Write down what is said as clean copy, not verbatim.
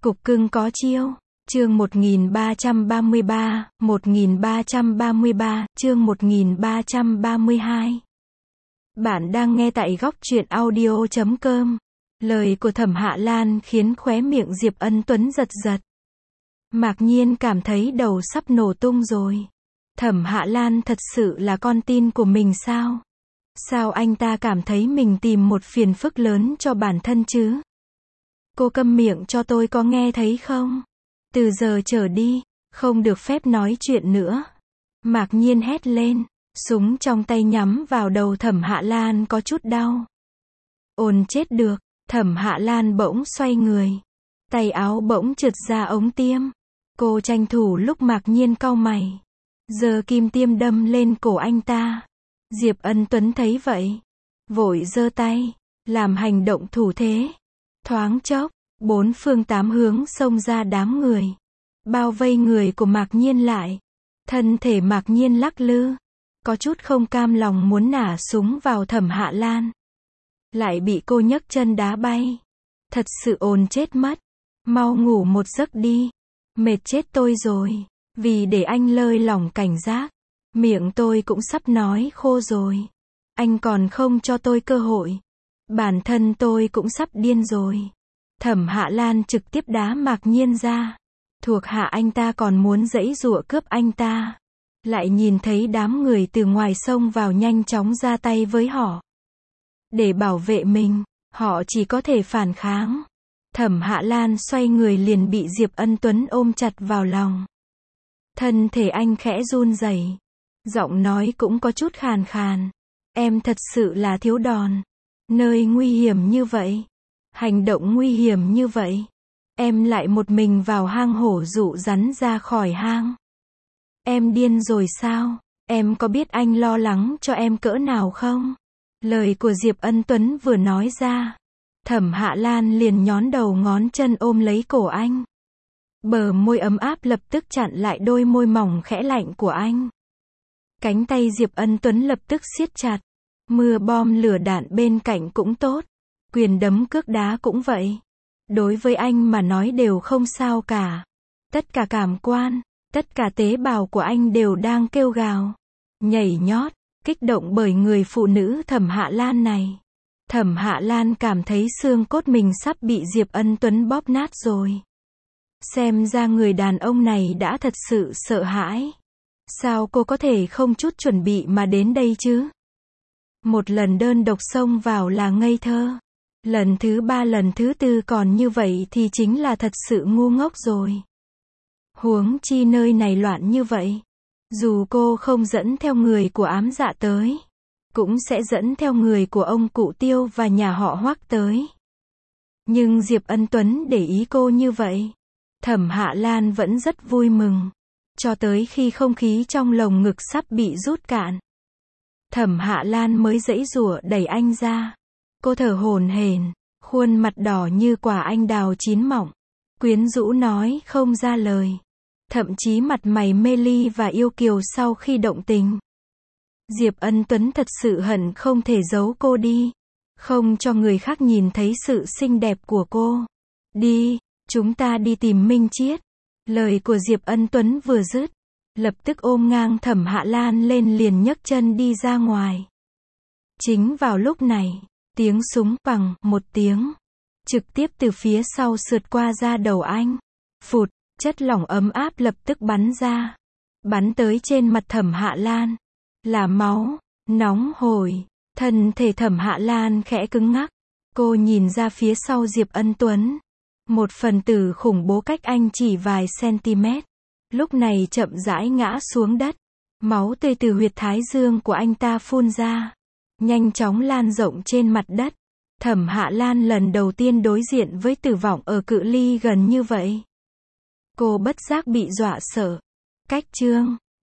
Cục cưng có chiêu. Chương 1333, 1333, chương 1332. Bạn đang nghe tại góc truyện audio.com. Lời của Thẩm Hạ Lan khiến khóe miệng Diệp Ân Tuấn giật giật. Mạc Nhiên cảm thấy đầu sắp nổ tung rồi. Thẩm Hạ Lan thật sự là con tin của mình sao? Sao anh ta cảm thấy mình tìm một phiền phức lớn cho bản thân chứ? Cô câm miệng cho tôi, có nghe thấy không? Từ giờ trở đi, không được phép nói chuyện nữa. Mạc Nhiên hét lên, súng trong tay nhắm vào đầu Thẩm Hạ Lan có chút đau. Ồn chết được, Thẩm Hạ Lan bỗng xoay người. Tay áo bỗng trượt ra ống tiêm. Cô tranh thủ lúc Mạc Nhiên cau mày. Giơ kim tiêm đâm lên cổ anh ta. Diệp Ân Tuấn thấy vậy. Vội giơ tay, làm hành động thủ thế. Thoáng chốc, bốn phương tám hướng xông ra đám người. Bao vây người của Mạc Nhiên lại. Thân thể Mạc Nhiên lắc lư. Có chút không cam lòng muốn nả súng vào Thẩm Hạ Lan. Lại bị cô nhấc chân đá bay. Thật sự ồn chết mất. Mau ngủ một giấc đi. Mệt chết tôi rồi. Vì để anh lơi lỏng cảnh giác. Miệng tôi cũng sắp nói khô rồi. Anh còn không cho tôi cơ hội. Bản thân tôi cũng sắp điên rồi. Thẩm Hạ Lan trực tiếp đá Mạc Nhiên ra. Thuộc hạ anh ta còn muốn giãy giụa cướp anh ta. Lại nhìn thấy đám người từ ngoài xông vào nhanh chóng ra tay với họ. Để bảo vệ mình, họ chỉ có thể phản kháng. Thẩm Hạ Lan xoay người liền bị Diệp Ân Tuấn ôm chặt vào lòng. Thân thể anh khẽ run rẩy. Giọng nói cũng có chút khàn khàn. Em thật sự là thiếu đòn. Nơi nguy hiểm như vậy. Hành động nguy hiểm như vậy. Em lại một mình vào hang hổ dụ rắn ra khỏi hang. Em điên rồi sao? Em có biết anh lo lắng cho em cỡ nào không? Lời của Diệp Ân Tuấn vừa nói ra. Thẩm Hạ Lan liền nhón đầu ngón chân ôm lấy cổ anh. Bờ môi ấm áp lập tức chặn lại đôi môi mỏng khẽ lạnh của anh. Cánh tay Diệp Ân Tuấn lập tức siết chặt. Mưa bom lửa đạn bên cạnh cũng tốt. Quyền đấm cước đá cũng vậy. Đối với anh mà nói đều không sao cả. Tất cả cảm quan, tất cả tế bào của anh đều đang kêu gào, nhảy nhót, kích động bởi người phụ nữ Thẩm Hạ Lan này. Thẩm Hạ Lan cảm thấy xương cốt mình sắp bị Diệp Ân Tuấn bóp nát rồi. Xem ra người đàn ông này đã thật sự sợ hãi. Sao cô có thể không chút chuẩn bị mà đến đây chứ? Một lần đơn độc xông vào là ngây thơ. Lần thứ ba lần thứ tư còn như vậy thì chính là thật sự ngu ngốc rồi. Huống chi nơi này loạn như vậy. Dù cô không dẫn theo người của Ám Dạ tới, cũng sẽ dẫn theo người của ông cụ Tiêu và nhà họ Hoắc tới. Nhưng Diệp Ân Tuấn để ý cô như vậy. Thẩm Hạ Lan vẫn rất vui mừng. Cho tới khi không khí trong lồng ngực sắp bị rút cạn. Thẩm Hạ Lan mới giãy giụa đẩy anh ra. Cô thở hổn hển, khuôn mặt đỏ như quả anh đào chín mọng. Quyến rũ nói không ra lời. Thậm chí mặt mày mê ly và yêu kiều sau khi động tình. Diệp Ân Tuấn thật sự hận không thể giấu cô đi. Không cho người khác nhìn thấy sự xinh đẹp của cô. Đi, chúng ta đi tìm Minh Chiết. Lời của Diệp Ân Tuấn vừa dứt. Lập tức ôm ngang Thẩm Hạ Lan lên liền nhấc chân đi ra ngoài. Chính vào lúc này. Tiếng súng bằng một tiếng. Trực tiếp từ phía sau sượt qua da đầu anh. Phụt, chất lỏng ấm áp lập tức bắn ra. Bắn tới trên mặt Thẩm Hạ Lan. Là máu, nóng hổi. Thân thể Thẩm Hạ Lan khẽ cứng ngắc. Cô nhìn ra phía sau Diệp Ân Tuấn. Một phần tử khủng bố cách anh chỉ vài cm. Lúc này chậm rãi ngã xuống đất. Máu tươi từ huyệt thái dương của anh ta phun ra. Nhanh chóng lan rộng trên mặt đất. Thẩm Hạ Lan lần đầu tiên đối diện với tử vong ở cự ly gần như vậy. Cô bất giác bị dọa sợ. Cách chương